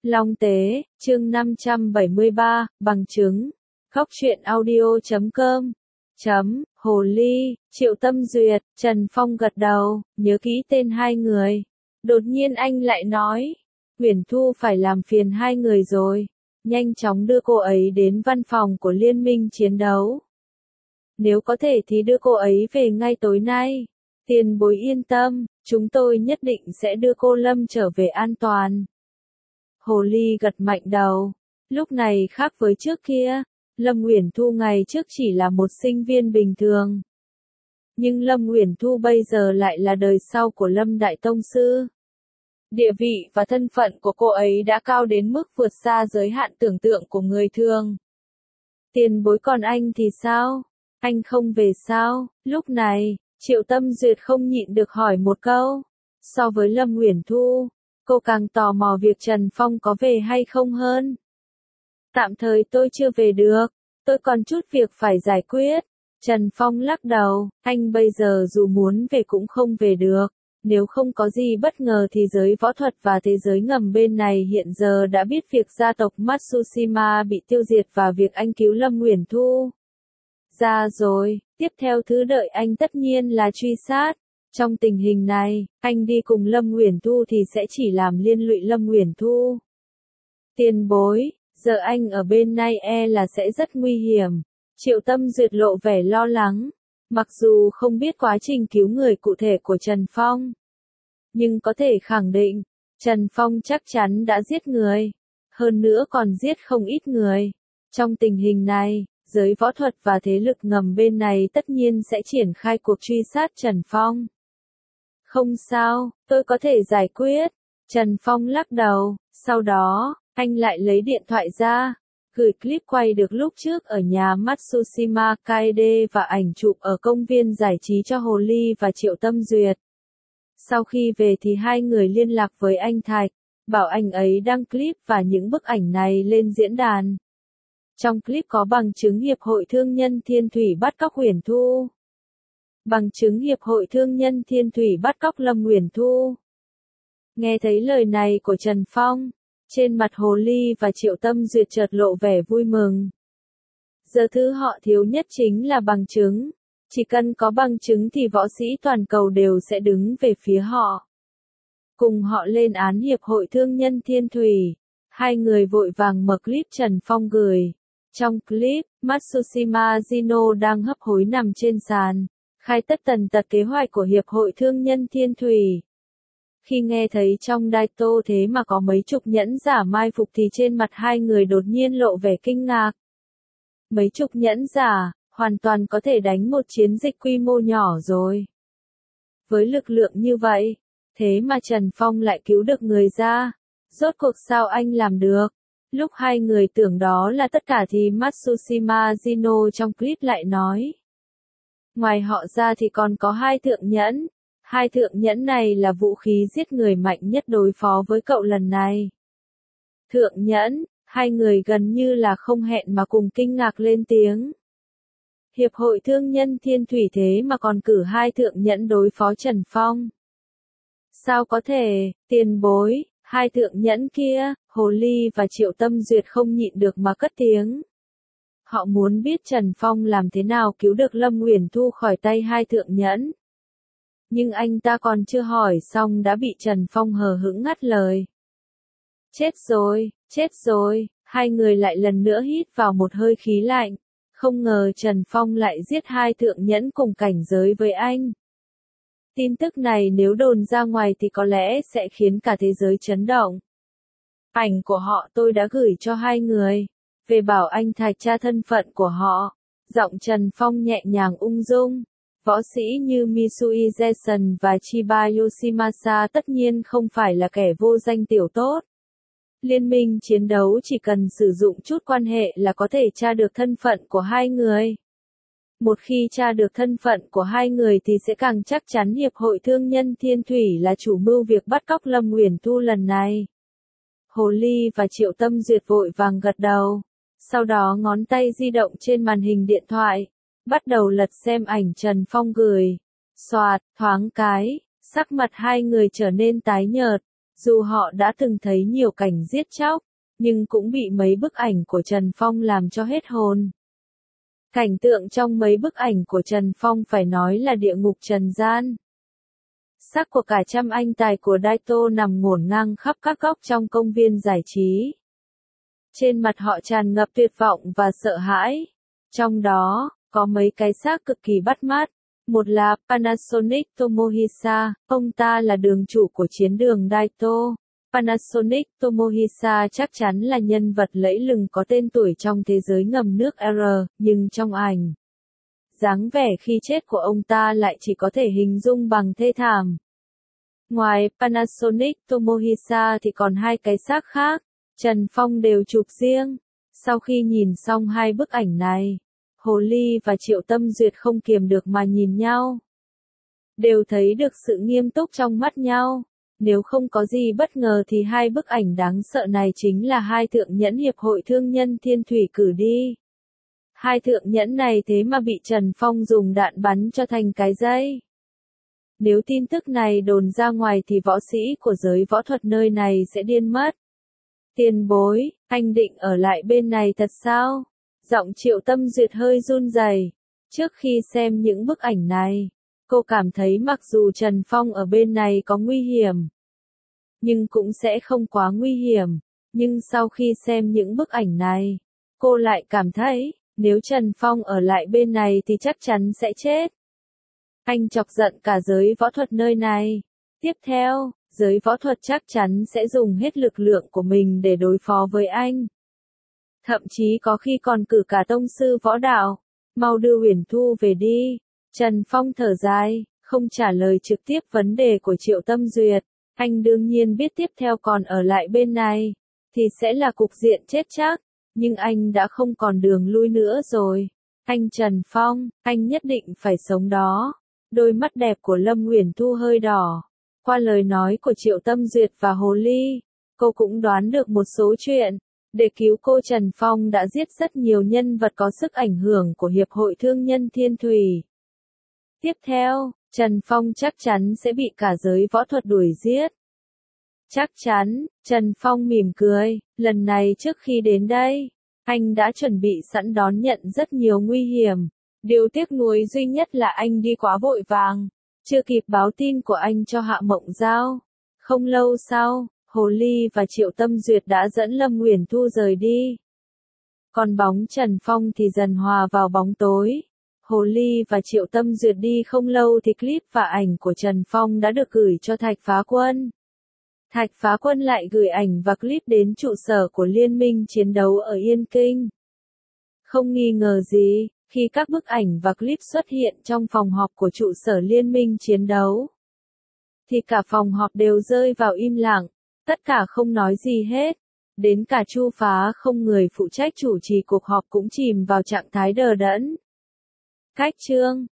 Long Tế, chương 573, bằng chứng. Góc truyện audio.com. Hồ Ly, Triệu Tâm Duyệt, Trần Phong gật đầu, nhớ kỹ tên hai người. Đột nhiên anh lại nói, Uyển Thu phải làm phiền hai người rồi. Nhanh chóng đưa cô ấy đến văn phòng của Liên minh chiến đấu. Nếu có thể thì đưa cô ấy về ngay tối nay. Tiền bối yên tâm, chúng tôi nhất định sẽ đưa cô Lâm trở về an toàn. Hồ Ly gật mạnh đầu. Lúc này khác với trước kia, Lâm Uyển Thu ngày trước chỉ là một sinh viên bình thường. Nhưng Lâm Uyển Thu bây giờ lại là đời sau của Lâm Đại Tông Sư. Địa vị và thân phận của cô ấy đã cao đến mức vượt xa giới hạn tưởng tượng của người thường. Tiền bối còn anh thì sao? Anh không về sao? Lúc này, Triệu Tâm Duyệt không nhịn được hỏi một câu. So với Lâm Uyển Thu, cô càng tò mò việc Trần Phong có về hay không hơn. Tạm thời tôi chưa về được, tôi còn chút việc phải giải quyết. Trần Phong lắc đầu, anh bây giờ dù muốn về cũng không về được. Nếu không có gì bất ngờ thì giới võ thuật và thế giới ngầm bên này hiện giờ đã biết việc gia tộc Matsushima bị tiêu diệt và việc anh cứu Lâm Uyển Thu. Ra rồi, tiếp theo thứ đợi anh tất nhiên là truy sát. Trong tình hình này, anh đi cùng Lâm Uyển Thu thì sẽ chỉ làm liên lụy Lâm Uyển Thu. Tiền bối, giờ anh ở bên này là sẽ rất nguy hiểm. Triệu Tâm Duyệt lộ vẻ lo lắng. Mặc dù không biết quá trình cứu người cụ thể của Trần Phong, nhưng có thể khẳng định, Trần Phong chắc chắn đã giết người. Hơn nữa còn giết không ít người. Trong tình hình này, giới võ thuật và thế lực ngầm bên này tất nhiên sẽ triển khai cuộc truy sát Trần Phong. Không sao, tôi có thể giải quyết. Trần Phong lắc đầu, sau đó, anh lại lấy điện thoại ra, gửi clip quay được lúc trước ở nhà Matsushima Kaede và ảnh chụp ở công viên giải trí cho Hồ Ly và Triệu Tâm Duyệt. Sau khi về thì hai người liên lạc với anh Thạch, bảo anh ấy đăng clip và những bức ảnh này lên diễn đàn. Trong clip có bằng chứng Hiệp hội Thương nhân Thiên Thủy bắt cóc Uyển Thu. Bằng chứng Hiệp hội Thương nhân Thiên Thủy bắt cóc Lâm Uyển Thu. Nghe thấy lời này của Trần Phong, trên mặt Hồ Ly và Triệu Tâm Duyệt chợt lộ vẻ vui mừng. Giờ thứ họ thiếu nhất chính là bằng chứng. Chỉ cần có bằng chứng thì võ sĩ toàn cầu đều sẽ đứng về phía họ. Cùng họ lên án Hiệp hội Thương nhân Thiên Thủy. Hai người vội vàng mở clip Trần Phong gửi. Trong clip, Matsushima Gino đang hấp hối nằm trên sàn, khai tất tần tật kế hoạch của Hiệp hội Thương nhân Thiên Thủy. Khi nghe thấy trong đài tô thế mà có mấy chục nhẫn giả mai phục thì trên mặt hai người đột nhiên lộ vẻ kinh ngạc. Mấy chục nhẫn giả, hoàn toàn có thể đánh một chiến dịch quy mô nhỏ rồi. Với lực lượng như vậy, thế mà Trần Phong lại cứu được người ra. Rốt cuộc sao anh làm được? Lúc hai người tưởng đó là tất cả thì Matsushima Gino trong clip lại nói. Ngoài họ ra thì còn có hai thượng nhẫn. Hai thượng nhẫn này là vũ khí giết người mạnh nhất đối phó với cậu lần này. Thượng nhẫn, hai người gần như là không hẹn mà cùng kinh ngạc lên tiếng. Hiệp hội Thương nhân Thiên Thủy thế mà còn cử hai thượng nhẫn đối phó Trần Phong. Sao có thể, tiền bối, hai thượng nhẫn kia, Hồ Ly và Triệu Tâm Duyệt không nhịn được mà cất tiếng. Họ muốn biết Trần Phong làm thế nào cứu được Lâm Uyển Thu khỏi tay hai thượng nhẫn. Nhưng anh ta còn chưa hỏi xong đã bị Trần Phong hờ hững ngắt lời. Chết rồi, hai người lại lần nữa hít vào một hơi khí lạnh. Không ngờ Trần Phong lại giết hai thượng nhẫn cùng cảnh giới với anh. Tin tức này nếu đồn ra ngoài thì có lẽ sẽ khiến cả thế giới chấn động. Ảnh của họ tôi đã gửi cho hai người. Về bảo anh Thạch tra thân phận của họ. Giọng Trần Phong nhẹ nhàng ung dung. Võ sĩ như Misui Jason và Chiba Yoshimasa tất nhiên không phải là kẻ vô danh tiểu tốt. Liên minh chiến đấu chỉ cần sử dụng chút quan hệ là có thể tra được thân phận của hai người. Một khi tra được thân phận của hai người thì sẽ càng chắc chắn Hiệp hội Thương nhân Thiên Thủy là chủ mưu việc bắt cóc Lâm Uyển Thu lần này. Hồ Ly và Triệu Tâm Duyệt vội vàng gật đầu. Sau đó ngón tay di động trên màn hình điện thoại. Bắt đầu lật xem ảnh Trần Phong gửi. Xoạt, thoáng cái, sắc mặt hai người trở nên tái nhợt. Dù họ đã từng thấy nhiều cảnh giết chóc, nhưng cũng bị mấy bức ảnh của Trần Phong làm cho hết hồn. Cảnh tượng trong mấy bức ảnh của Trần Phong phải nói là địa ngục trần gian. Xác của cả trăm anh tài của Daito nằm ngổn ngang khắp các góc trong công viên giải trí. Trên mặt họ tràn ngập tuyệt vọng và sợ hãi. Trong đó, có mấy cái xác cực kỳ bắt mắt. Một là Panasonic Tomohisa, ông ta là đường chủ của chiến đường Daito. Panasonic Tomohisa chắc chắn là nhân vật lẫy lừng có tên tuổi trong thế giới ngầm nước R, nhưng trong ảnh, dáng vẻ khi chết của ông ta lại chỉ có thể hình dung bằng thê thảm. Ngoài Panasonic Tomohisa thì còn hai cái xác khác, Trần Phong đều chụp riêng. Sau khi nhìn xong hai bức ảnh này, Hồ Ly và Triệu Tâm Duyệt không kiềm được mà nhìn nhau. Đều thấy được sự nghiêm túc trong mắt nhau. Nếu không có gì bất ngờ thì hai bức ảnh đáng sợ này chính là hai thượng nhẫn Hiệp hội Thương nhân Thiên Thủy cử đi. Hai thượng nhẫn này thế mà bị Trần Phong dùng đạn bắn cho thành cái dây. Nếu tin tức này đồn ra ngoài thì võ sĩ của giới võ thuật nơi này sẽ điên mất. Tiền bối, anh định ở lại bên này thật sao? Giọng Triệu Tâm Duyệt hơi run rẩy. Trước khi xem những bức ảnh này, cô cảm thấy mặc dù Trần Phong ở bên này có nguy hiểm, nhưng cũng sẽ không quá nguy hiểm. Nhưng sau khi xem những bức ảnh này, cô lại cảm thấy, nếu Trần Phong ở lại bên này thì chắc chắn sẽ chết. Anh chọc giận cả giới võ thuật nơi này. Tiếp theo, giới võ thuật chắc chắn sẽ dùng hết lực lượng của mình để đối phó với anh. Thậm chí có khi còn cử cả tông sư võ đạo. Mau đưa Huyền Thu về đi. Trần Phong thở dài, không trả lời trực tiếp vấn đề của Triệu Tâm Duyệt. Anh đương nhiên biết tiếp theo còn ở lại bên này, thì sẽ là cục diện chết chắc. Nhưng anh đã không còn đường lui nữa rồi. Anh Trần Phong, anh nhất định phải sống đó. Đôi mắt đẹp của Lâm Huyền Thu hơi đỏ. Qua lời nói của Triệu Tâm Duyệt và Hồ Ly, cô cũng đoán được một số chuyện. Để cứu cô, Trần Phong đã giết rất nhiều nhân vật có sức ảnh hưởng của Hiệp hội Thương nhân Thiên Thủy. Tiếp theo, Trần Phong chắc chắn sẽ bị cả giới võ thuật đuổi giết. Chắc chắn, Trần Phong mỉm cười, lần này trước khi đến đây, anh đã chuẩn bị sẵn đón nhận rất nhiều nguy hiểm. Điều tiếc nuối duy nhất là anh đi quá vội vàng, chưa kịp báo tin của anh cho Hạ Mộng Giao. Không lâu sau, Hồ Ly và Triệu Tâm Duyệt đã dẫn Lâm Huyền Thu rời đi. Còn bóng Trần Phong thì dần hòa vào bóng tối. Hồ Ly và Triệu Tâm Duyệt đi không lâu thì clip và ảnh của Trần Phong đã được gửi cho Thạch Phá Quân. Thạch Phá Quân lại gửi ảnh và clip đến trụ sở của Liên minh chiến đấu ở Yên Kinh. Không nghi ngờ gì, khi các bức ảnh và clip xuất hiện trong phòng họp của trụ sở Liên minh chiến đấu, thì cả phòng họp đều rơi vào im lặng, tất cả không nói gì hết. Đến cả Chu Phá Không, người phụ trách chủ trì cuộc họp, cũng chìm vào trạng thái đờ đẫn. Cách chương